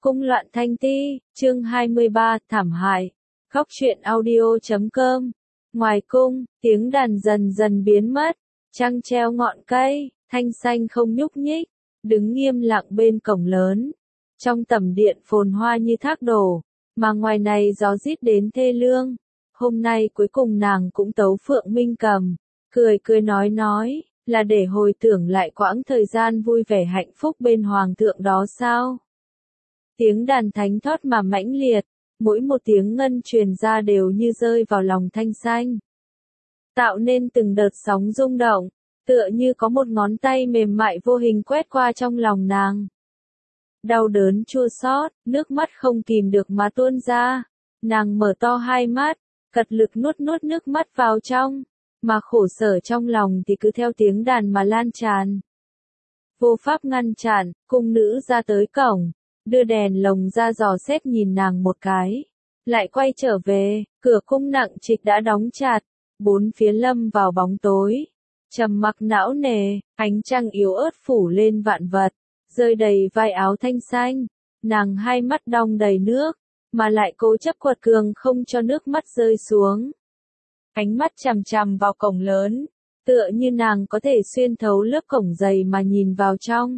Cung loạn thanh ti, chương 23, thảm hại. Khóc truyện audio.com. Ngoài cung, tiếng đàn dần dần biến mất, trăng treo ngọn cây, thanh xanh không nhúc nhích, đứng nghiêm lặng bên cổng lớn. Trong tầm điện phồn hoa như thác đổ, mà ngoài này gió rít đến thê lương. Hôm nay cuối cùng nàng cũng tấu phượng minh cầm, cười cười nói, là để hồi tưởng lại quãng thời gian vui vẻ hạnh phúc bên hoàng thượng đó sao? Tiếng đàn thánh thót mà mãnh liệt, mỗi một tiếng ngân truyền ra đều như rơi vào lòng thanh xanh, tạo nên từng đợt sóng rung động, tựa như có một ngón tay mềm mại vô hình quét qua trong lòng nàng. Đau đớn chua xót, nước mắt không kìm được mà tuôn ra, nàng mở to hai mắt, cật lực nuốt nước mắt vào trong, mà khổ sở trong lòng thì cứ theo tiếng đàn mà lan tràn. Vô pháp ngăn chặn, cung nữ ra tới cổng, đưa đèn lồng ra dò xét nhìn nàng một cái, lại quay trở về, cửa cung nặng trịch đã đóng chặt, bốn phía lâm vào bóng tối, trầm mặc não nề, ánh trăng yếu ớt phủ lên vạn vật, rơi đầy vai áo thanh xanh, nàng hai mắt đong đầy nước, mà lại cố chấp quật cường không cho nước mắt rơi xuống. Ánh mắt chằm chằm vào cổng lớn, tựa như nàng có thể xuyên thấu lớp cổng dày mà nhìn vào trong.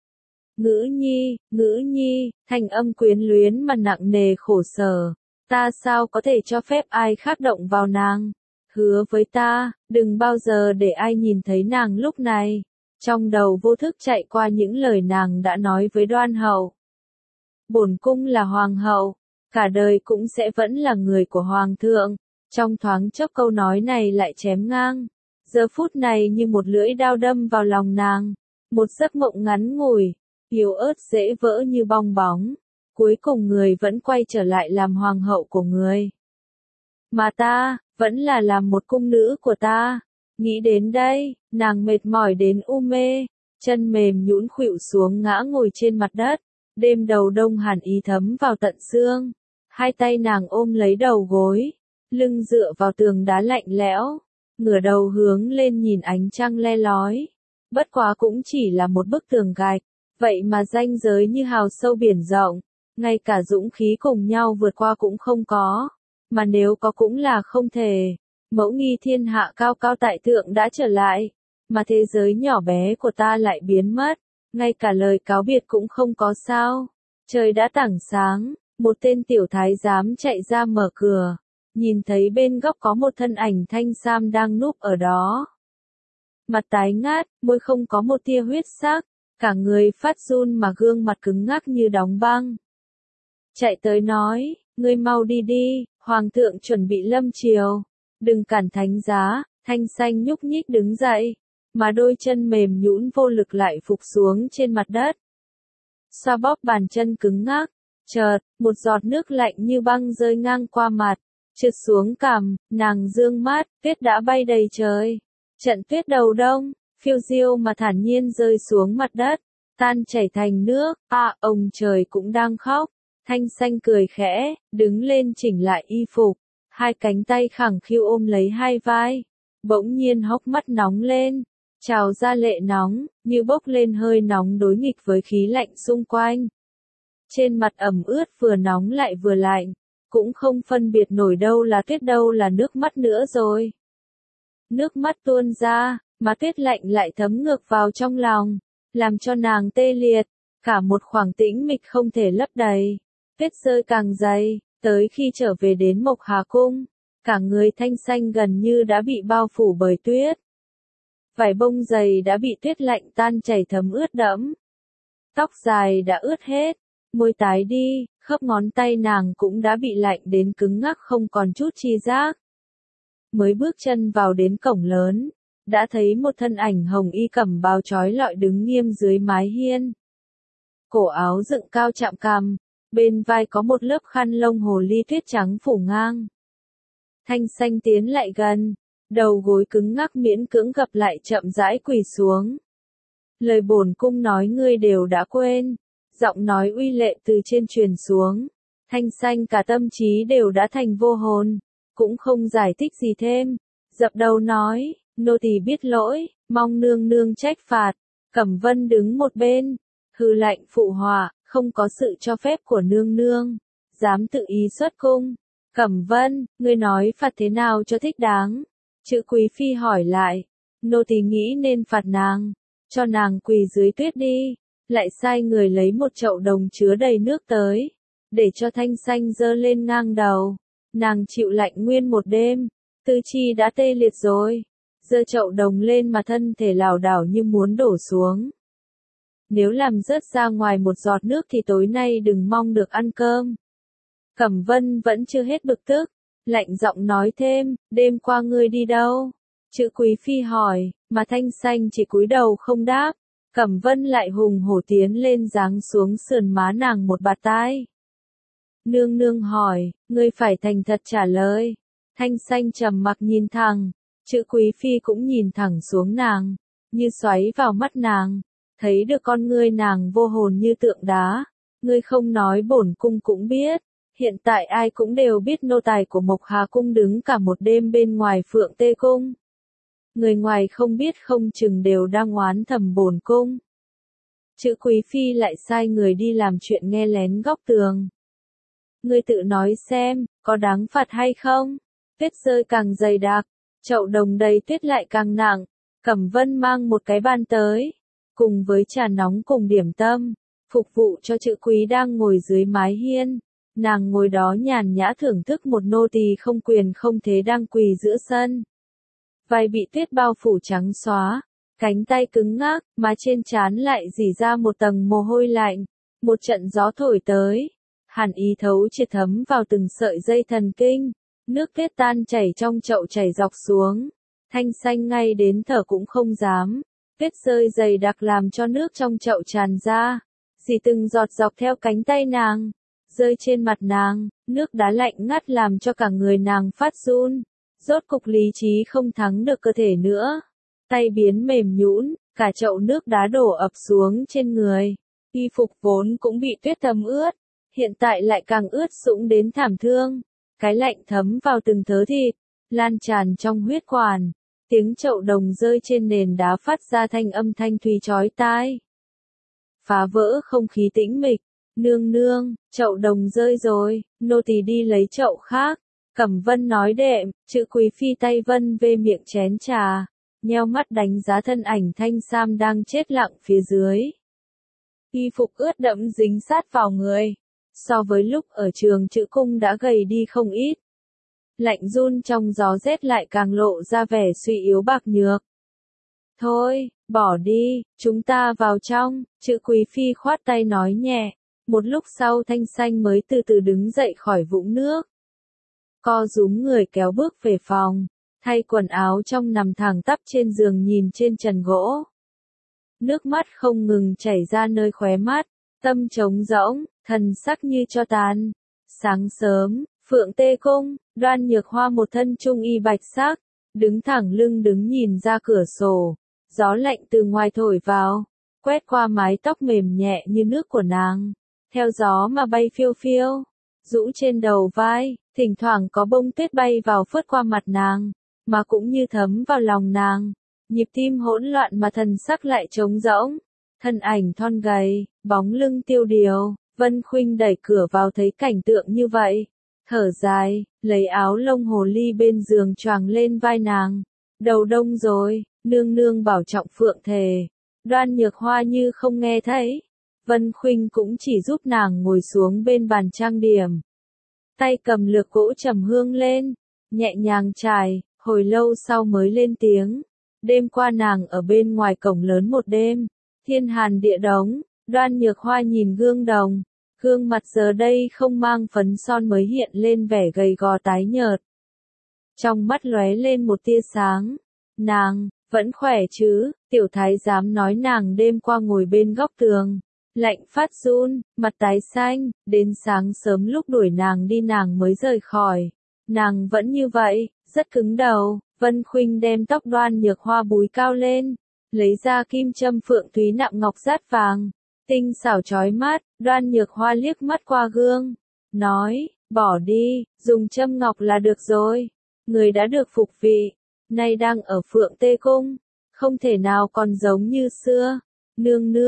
Ngữ nhi, thanh âm quyến luyến mà nặng nề khổ sở, ta sao có thể cho phép ai khác động vào nàng, hứa với ta, đừng bao giờ để ai nhìn thấy nàng lúc này. Trong đầu vô thức chạy qua những lời nàng đã nói với Đoan Hậu. Bổn cung là hoàng hậu, cả đời cũng sẽ vẫn là người của hoàng thượng, trong thoáng chốc câu nói này lại chém ngang, giờ phút này như một lưỡi đao đâm vào lòng nàng, một giấc mộng ngắn ngủi, yếu ớt dễ vỡ như bong bóng, cuối cùng người vẫn quay trở lại làm hoàng hậu của người. Mà ta, vẫn là làm một cung nữ của ta. Nghĩ đến đây, nàng mệt mỏi đến u mê, chân mềm nhũn khuỵu xuống ngã ngồi trên mặt đất, đêm đầu đông hàn ý thấm vào tận xương, hai tay nàng ôm lấy đầu gối, lưng dựa vào tường đá lạnh lẽo, ngửa đầu hướng lên nhìn ánh trăng le lói, bất quá cũng chỉ là một bức tường gạch, vậy mà ranh giới như hào sâu biển rộng, ngay cả dũng khí cùng nhau vượt qua cũng không có, mà nếu có cũng là không thể. Mẫu nghi thiên hạ cao cao tại thượng đã trở lại, mà thế giới nhỏ bé của ta lại biến mất, ngay cả lời cáo biệt cũng không có sao. Trời đã tảng sáng, một tên tiểu thái giám chạy ra mở cửa, nhìn thấy bên góc có một thân ảnh thanh sam đang núp ở đó. Mặt tái ngát, môi không có một tia huyết sắc, cả người phát run mà gương mặt cứng ngắc như đóng băng. Chạy tới nói, ngươi mau đi đi, hoàng thượng chuẩn bị lâm triều. Đừng cản thánh giá, thanh xanh nhúc nhích đứng dậy, mà đôi chân mềm nhũn vô lực lại phục xuống trên mặt đất. Xoa bóp bàn chân cứng ngắc, chợt, một giọt nước lạnh như băng rơi ngang qua mặt, trượt xuống cằm, nàng dương mắt, tuyết đã bay đầy trời. Trận tuyết đầu đông, phiêu diêu mà thản nhiên rơi xuống mặt đất, tan chảy thành nước, ông trời cũng đang khóc. Thanh xanh cười khẽ, đứng lên chỉnh lại y phục. Hai cánh tay khẳng khiu ôm lấy hai vai, bỗng nhiên hốc mắt nóng lên, trào ra lệ nóng, như bốc lên hơi nóng đối nghịch với khí lạnh xung quanh. Trên mặt ẩm ướt vừa nóng lại vừa lạnh, cũng không phân biệt nổi đâu là tuyết đâu là nước mắt nữa rồi. Nước mắt tuôn ra, mà tuyết lạnh lại thấm ngược vào trong lòng, làm cho nàng tê liệt, cả một khoảng tĩnh mịch không thể lấp đầy. Tuyết rơi càng dày. Tới khi trở về đến Mộc Hà Cung, cả người thanh xanh gần như đã bị bao phủ bởi tuyết. Vải bông dày đã bị tuyết lạnh tan chảy thấm ướt đẫm. Tóc dài đã ướt hết, môi tái đi, khớp ngón tay nàng cũng đã bị lạnh đến cứng ngắc không còn chút chi giác. Mới bước chân vào đến cổng lớn, đã thấy một thân ảnh hồng y cẩm bào trói lọi đứng nghiêm dưới mái hiên. Cổ áo dựng cao chạm cằm. Bên vai có một lớp khăn lông hồ ly tuyết trắng phủ ngang. Thanh xanh tiến lại gần, đầu gối cứng ngắc miễn cưỡng gập lại chậm rãi quỳ xuống. Lời bổn cung nói ngươi đều đã quên, giọng nói uy lệ từ trên truyền xuống. Thanh xanh cả tâm trí đều đã thành vô hồn, cũng không giải thích gì thêm, dập đầu nói, nô tỳ biết lỗi, mong nương nương trách phạt. Cẩm Vân đứng một bên, hừ lạnh phụ họa, không có sự cho phép của nương nương, dám tự ý xuất cung. Cẩm Vân, ngươi nói phạt thế nào cho thích đáng? Chữ quý phi hỏi lại, nô tỳ nghĩ nên phạt nàng, cho nàng quỳ dưới tuyết đi, lại sai người lấy một chậu đồng chứa đầy nước tới, để cho Thanh Xanh dơ lên ngang đầu. Nàng chịu lạnh nguyên một đêm, tư chi đã tê liệt rồi, giơ chậu đồng lên mà thân thể lảo đảo như muốn đổ xuống. Nếu làm rớt ra ngoài một giọt nước thì tối nay đừng mong được ăn cơm. Cẩm Vân vẫn chưa hết bực tức, lạnh giọng nói thêm, đêm qua ngươi đi đâu? Chữ quý phi hỏi, mà Thanh Xanh chỉ cúi đầu không đáp. Cẩm Vân lại hùng hổ tiến lên giáng xuống sườn má nàng một bạt tai. Nương nương hỏi, ngươi phải thành thật trả lời. Thanh Xanh trầm mặc nhìn thẳng, chữ quý phi cũng nhìn thẳng xuống nàng, như xoáy vào mắt nàng, thấy được con ngươi nàng vô hồn như tượng đá. Ngươi không nói bổn cung cũng biết, hiện tại ai cũng đều biết nô tài của Mộc Hà cung đứng cả một đêm bên ngoài Phượng Tê cung. Người ngoài không biết không chừng đều đang oán thầm bổn cung. Chữ quý phi lại sai người đi làm chuyện nghe lén góc tường. Ngươi tự nói xem, có đáng phạt hay không? Tuyết rơi càng dày đặc, chậu đồng đầy tuyết lại càng nặng. Cẩm Vân mang một cái ban tới, cùng với trà nóng cùng điểm tâm, phục vụ cho chữ quý đang ngồi dưới mái hiên. Nàng ngồi đó nhàn nhã thưởng thức một nô tỳ không quyền không thế đang quỳ giữa sân. Vai bị tuyết bao phủ trắng xóa, cánh tay cứng ngắc, mà trên trán lại rỉ ra một tầng mồ hôi lạnh. Một trận gió thổi tới, hàn ý thấu triệt thấm vào từng sợi dây thần kinh, nước tuyết tan chảy trong chậu chảy dọc xuống. Thanh Xanh ngay đến thở cũng không dám, tuyết rơi dày đặc làm cho nước trong chậu tràn ra, dì từng giọt dọc theo cánh tay nàng, rơi trên mặt nàng, nước đá lạnh ngắt làm cho cả người nàng phát run. Rốt cục lý trí không thắng được cơ thể nữa, tay biến mềm nhũn, cả chậu nước đá đổ ập xuống trên người. Y phục vốn cũng bị tuyết thấm ướt, hiện tại lại càng ướt sũng đến thảm thương. Cái lạnh thấm vào từng thớ thịt, lan tràn trong huyết quản. Tiếng chậu đồng rơi trên nền đá phát ra thanh âm thanh thúy chói tai, phá vỡ không khí tĩnh mịch. Nương nương, chậu đồng rơi rồi, nô tỳ đi lấy chậu khác. Cẩm Vân nói đệm, chữ quý phi tay vân về miệng chén trà, nheo mắt đánh giá thân ảnh Thanh Sam đang chết lặng phía dưới. Y phục ướt đẫm dính sát vào người, so với lúc ở trường chữ cung đã gầy đi không ít. Lạnh run trong gió rét lại càng lộ ra vẻ suy yếu bạc nhược. Thôi, bỏ đi, chúng ta vào trong, chữ quý phi khoát tay nói nhẹ. Một lúc sau Thanh Xanh mới từ từ đứng dậy khỏi vũng nước. Co rúm người kéo bước về phòng, thay quần áo trong nằm thẳng tắp trên giường nhìn trên trần gỗ. Nước mắt không ngừng chảy ra nơi khóe mắt, tâm trống rỗng, thần sắc như tro tàn. Sáng sớm, Phượng Tê cung, Đoan Nhược Hoa một thân trung y bạch sắc, đứng thẳng lưng đứng nhìn ra cửa sổ, gió lạnh từ ngoài thổi vào, quét qua mái tóc mềm nhẹ như nước của nàng, theo gió mà bay phiêu phiêu, rũ trên đầu vai. Thỉnh thoảng có bông tuyết bay vào phớt qua mặt nàng, mà cũng như thấm vào lòng nàng. Nhịp tim hỗn loạn mà thần sắc lại trống rỗng. Thân ảnh thon gầy, bóng lưng tiêu điều, Vân Khuynh đẩy cửa vào thấy cảnh tượng như vậy. Thở dài, lấy áo lông hồ ly bên giường choàng lên vai nàng. Đầu đông rồi, nương nương bảo trọng Phượng thề. Đoan Nhược Hoa như không nghe thấy. Vân Khuynh cũng chỉ giúp nàng ngồi xuống bên bàn trang điểm. Tay cầm lược gỗ trầm hương lên, nhẹ nhàng chải, hồi lâu sau mới lên tiếng. Đêm qua nàng ở bên ngoài cổng lớn một đêm, thiên hàn địa đóng, Đoan Nhược Hoa nhìn gương đồng, gương mặt giờ đây không mang phấn son mới hiện lên vẻ gầy gò tái nhợt. Trong mắt lóe lên một tia sáng, nàng, vẫn khỏe chứ, tiểu thái giám nói nàng đêm qua ngồi bên góc tường. Lạnh phát run, mặt tái xanh, đến sáng sớm lúc đuổi nàng đi nàng mới rời khỏi. Nàng vẫn như vậy, rất cứng đầu. Vân Khuynh đem tóc Đoan Nhược Hoa búi cao lên, lấy ra kim châm phượng thúy nạm ngọc dát vàng, tinh xảo chói mắt. Đoan Nhược Hoa liếc mắt qua gương, nói, bỏ đi, dùng châm ngọc là được rồi. Người đã được phục vị, nay đang ở Phượng Tê cung, không thể nào còn giống như xưa. Nương nương,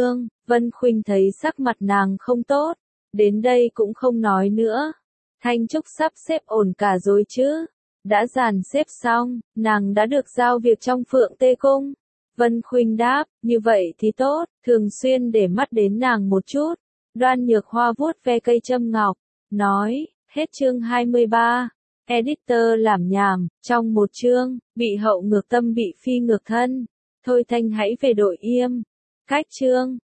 Vân Khuynh thấy sắc mặt nàng không tốt, đến đây cũng không nói nữa. Thanh Trúc sắp xếp ổn cả rồi chứ? Đã dàn xếp xong, nàng đã được giao việc trong Phượng Tê Cung. Vân Khuynh đáp, như vậy thì tốt, thường xuyên để mắt đến nàng một chút. Đoan Nhược Hoa vuốt ve cây châm ngọc, nói, hết chương 23. Editor làm nhảm, trong một chương, bị hậu ngược tâm bị phi ngược thân. Thôi Thanh hãy về đội Yêm. Cách chương.